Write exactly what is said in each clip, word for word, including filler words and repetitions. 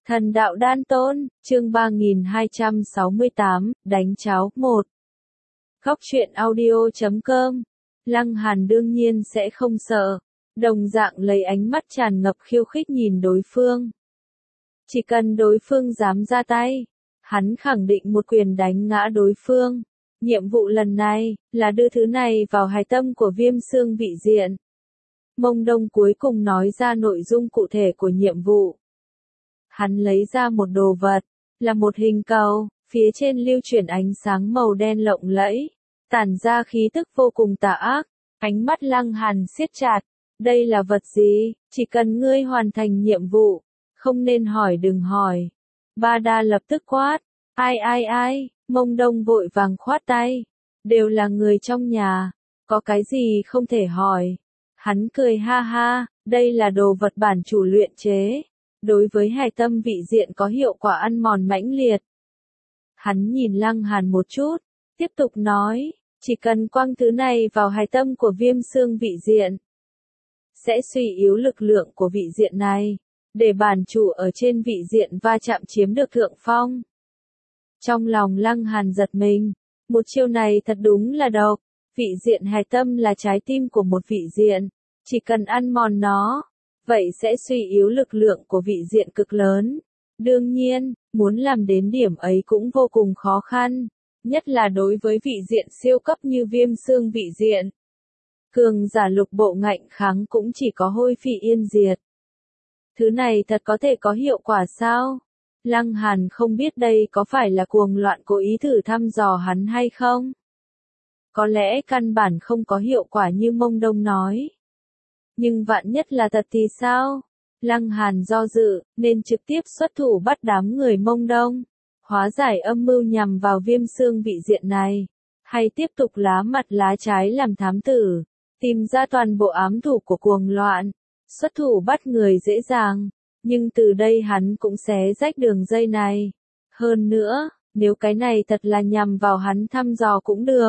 Thần đạo đan tôn, chương ba nghìn hai trăm sáu mươi tám, đánh cháo, một. Góc truyện audio chấm com. Lăng Hàn đương nhiên sẽ không sợ, đồng dạng lấy ánh mắt tràn ngập khiêu khích nhìn đối phương. Chỉ cần đối phương dám ra tay, hắn khẳng định một quyền đánh ngã đối phương. Nhiệm vụ lần này, là đưa thứ này vào hài tâm của Viêm Xương Vị Diện. Mông Đông cuối cùng nói ra nội dung cụ thể của nhiệm vụ. Hắn lấy ra một đồ vật, là một hình cầu, phía trên lưu chuyển ánh sáng màu đen lộng lẫy, tản ra khí tức vô cùng tà ác. Ánh mắt Lăng Hàn siết chặt, đây là vật gì, chỉ cần ngươi hoàn thành nhiệm vụ, không nên hỏi đừng hỏi. Ba Đa lập tức quát, ai ai ai, Mông Đông vội vàng khoát tay, đều là người trong nhà, có cái gì không thể hỏi. Hắn cười ha ha, đây là đồ vật bản chủ luyện chế, đối với hài tâm vị diện có hiệu quả ăn mòn mãnh liệt. Hắn nhìn Lăng Hàn một chút, tiếp tục nói, chỉ cần quăng thứ này vào hài tâm của Viêm Xương Vị Diện, sẽ suy yếu lực lượng của vị diện này, để bản chủ ở trên vị diện va chạm chiếm được thượng phong. Trong lòng Lăng Hàn giật mình, một chiêu này thật đúng là độc, vị diện hài tâm là trái tim của một vị diện, chỉ cần ăn mòn nó, vậy sẽ suy yếu lực lượng của vị diện cực lớn. Đương nhiên, muốn làm đến điểm ấy cũng vô cùng khó khăn, nhất là đối với vị diện siêu cấp như Viêm Xương Vị Diện. Cường giả lục bộ ngạnh kháng cũng chỉ có hôi phi yên diệt. Thứ này thật có thể có hiệu quả sao? Lăng Hàn không biết đây có phải là cuồng loạn cố ý thử thăm dò hắn hay không? Có lẽ căn bản không có hiệu quả như Mông Đông nói. Nhưng vạn nhất là thật thì sao? Lăng Hàn do dự, nên trực tiếp xuất thủ bắt đám người Mông Đông, hóa giải âm mưu nhằm vào Viêm Xương Vị Diện này, hay tiếp tục lá mặt lá trái làm thám tử, tìm ra toàn bộ ám thủ của cuồng loạn, xuất thủ bắt người dễ dàng, nhưng từ đây hắn cũng xé rách đường dây này. Hơn nữa, nếu cái này thật là nhằm vào hắn thăm dò cũng được.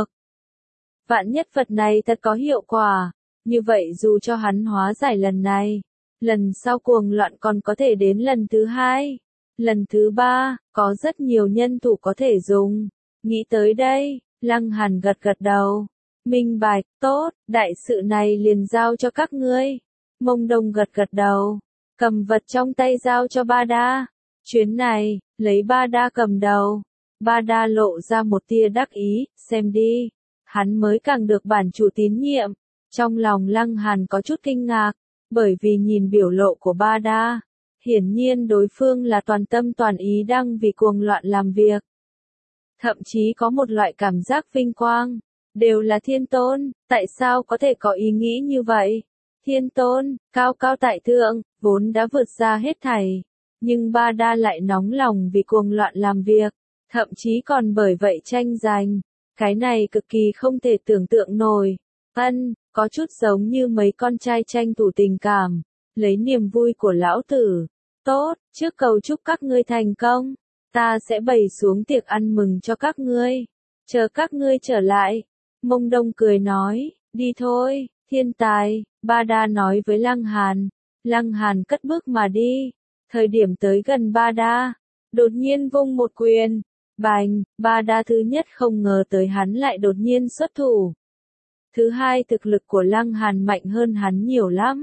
Vạn nhất vật này thật có hiệu quả. Như vậy dù cho hắn hóa giải lần này, lần sau cuồng loạn còn có thể đến lần thứ hai, lần thứ ba, có rất nhiều nhân thủ có thể dùng. Nghĩ tới đây, Lăng Hàn gật gật đầu. Minh bạch, tốt, đại sự này liền giao cho các ngươi. Mông Đông gật gật đầu, cầm vật trong tay giao cho Ba Đa. Chuyến này, lấy Ba Đa cầm đầu. Ba Đa lộ ra một tia đắc ý, xem đi, hắn mới càng được bản chủ tín nhiệm. Trong lòng Lăng Hàn có chút kinh ngạc, bởi vì nhìn biểu lộ của Ba Đa, hiển nhiên đối phương là toàn tâm toàn ý đang vì cuồng loạn làm việc. Thậm chí có một loại cảm giác vinh quang, đều là thiên tôn, tại sao có thể có ý nghĩ như vậy? Thiên tôn, cao cao tại thượng, vốn đã vượt ra hết thảy, nhưng Ba Đa lại nóng lòng vì cuồng loạn làm việc, thậm chí còn bởi vậy tranh giành, cái này cực kỳ không thể tưởng tượng nổi. Ân, có chút giống như mấy con trai tranh thủ tình cảm, lấy niềm vui của lão tử. Tốt, trước cầu chúc các ngươi thành công, ta sẽ bày xuống tiệc ăn mừng cho các ngươi, chờ các ngươi trở lại. Mông Đông cười nói, đi thôi, thiên tài, Ba Đa nói với Lăng Hàn. Lăng Hàn cất bước mà đi, thời điểm tới gần Ba Đa, đột nhiên vung một quyền, bành, Ba Đa thứ nhất không ngờ tới hắn lại đột nhiên xuất thủ. Thứ hai thực lực của Lăng Hàn mạnh hơn hắn nhiều lắm.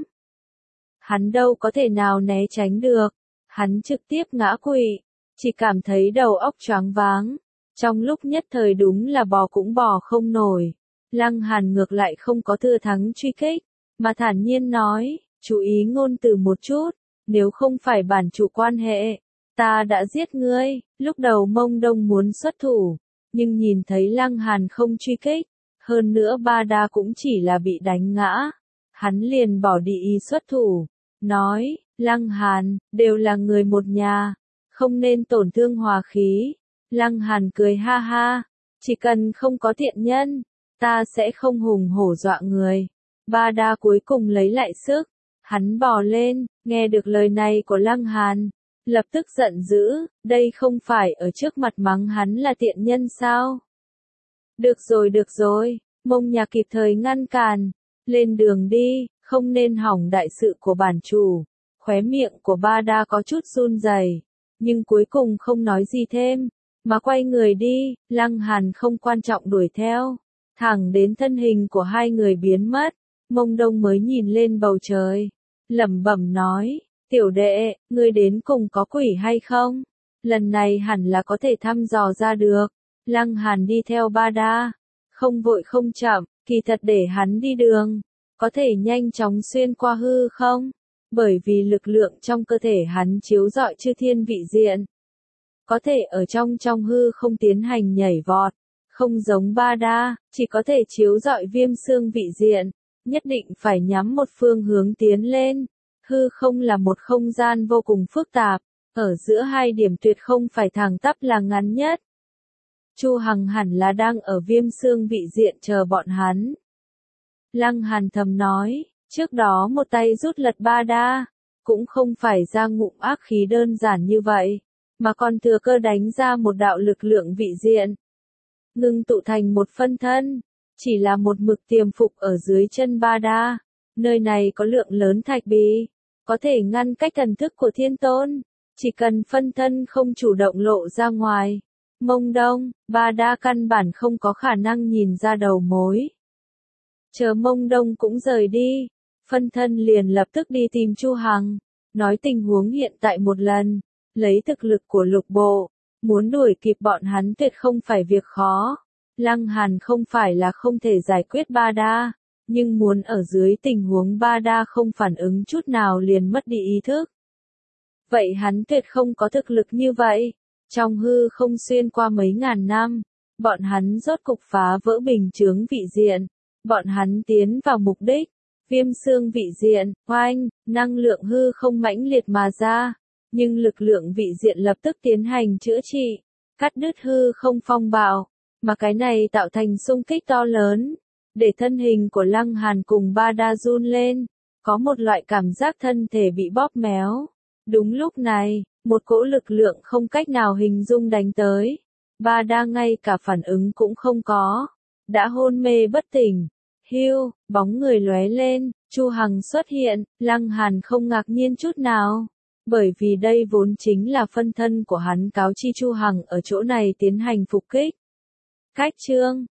Hắn đâu có thể nào né tránh được. Hắn trực tiếp ngã quỵ, chỉ cảm thấy đầu óc choáng váng. Trong lúc nhất thời đúng là bò cũng bò không nổi. Lăng Hàn ngược lại không có thừa thắng truy kích, mà thản nhiên nói, chú ý ngôn từ một chút, nếu không phải bản chủ quan hệ, ta đã giết ngươi. Lúc đầu Mông Đông muốn xuất thủ, nhưng nhìn thấy Lăng Hàn không truy kích, hơn nữa Ba Đa cũng chỉ là bị đánh ngã, hắn liền bỏ đi ý xuất thủ, nói, Lăng Hàn, đều là người một nhà, không nên tổn thương hòa khí. Lăng Hàn cười ha ha, chỉ cần không có thiện nhân, ta sẽ không hùng hổ dọa người. Ba Đa cuối cùng lấy lại sức, hắn bò lên, nghe được lời này của Lăng Hàn, lập tức giận dữ, đây không phải ở trước mặt mắng hắn là tiện nhân sao? Được rồi được rồi, Mông nhà kịp thời ngăn cản, lên đường đi, không nên hỏng đại sự của bản chủ. Khóe miệng của Ba Đa có chút run rẩy, nhưng cuối cùng không nói gì thêm, mà quay người đi, Lăng Hàn không quan trọng đuổi theo, thẳng đến thân hình của hai người biến mất, Mông Đông mới nhìn lên bầu trời, lẩm bẩm nói, tiểu đệ, ngươi đến cùng có quỷ hay không? Lần này hẳn là có thể thăm dò ra được. Lăng Hàn đi theo Ba Đa, không vội không chậm, kỳ thật để hắn đi đường, có thể nhanh chóng xuyên qua hư không? Bởi vì lực lượng trong cơ thể hắn chiếu rọi chư thiên vị diện, có thể ở trong trong hư không tiến hành nhảy vọt, không giống Ba Đa, chỉ có thể chiếu rọi viêm xương vị diện, nhất định phải nhắm một phương hướng tiến lên. Hư không là một không gian vô cùng phức tạp, ở giữa hai điểm tuyệt không phải thẳng tắp là ngắn nhất. Chu Hằng hẳn là đang ở viêm xương vị diện chờ bọn hắn. Lăng Hàn thầm nói, trước đó một tay rút lật Ba Đa, cũng không phải ra ngụm ác khí đơn giản như vậy, mà còn thừa cơ đánh ra một đạo lực lượng vị diện, ngưng tụ thành một phân thân, chỉ là một mực tiềm phục ở dưới chân Ba Đa. Nơi này có lượng lớn thạch bì, có thể ngăn cách thần thức của Thiên Tôn, chỉ cần phân thân không chủ động lộ ra ngoài. Mông Đông, Ba Đa căn bản không có khả năng nhìn ra đầu mối. Chờ Mông Đông cũng rời đi, phân thân liền lập tức đi tìm Chu Hằng, nói tình huống hiện tại một lần, lấy thực lực của lục bộ, muốn đuổi kịp bọn hắn tuyệt không phải việc khó. Lăng Hàn không phải là không thể giải quyết Ba Đa, nhưng muốn ở dưới tình huống Ba Đa không phản ứng chút nào liền mất đi ý thức. Vậy hắn tuyệt không có thực lực như vậy. Trong hư không xuyên qua mấy ngàn năm, bọn hắn rốt cục phá vỡ bình chướng vị diện, bọn hắn tiến vào mục đích, viêm xương vị diện, oanh, năng lượng hư không mãnh liệt mà ra, nhưng lực lượng vị diện lập tức tiến hành chữa trị, cắt đứt hư không phong bạo, mà cái này tạo thành xung kích to lớn, để thân hình của Lăng Hàn cùng Ba Đa run lên, có một loại cảm giác thân thể bị bóp méo. Đúng lúc này, một cỗ lực lượng không cách nào hình dung đánh tới. Ba Đa ngay cả phản ứng cũng không có, đã hôn mê bất tỉnh. Hưu, bóng người lóe lên, Chu Hằng xuất hiện, Lăng Hàn không ngạc nhiên chút nào, bởi vì đây vốn chính là phân thân của hắn cáo chi Chu Hằng ở chỗ này tiến hành phục kích. Cách chương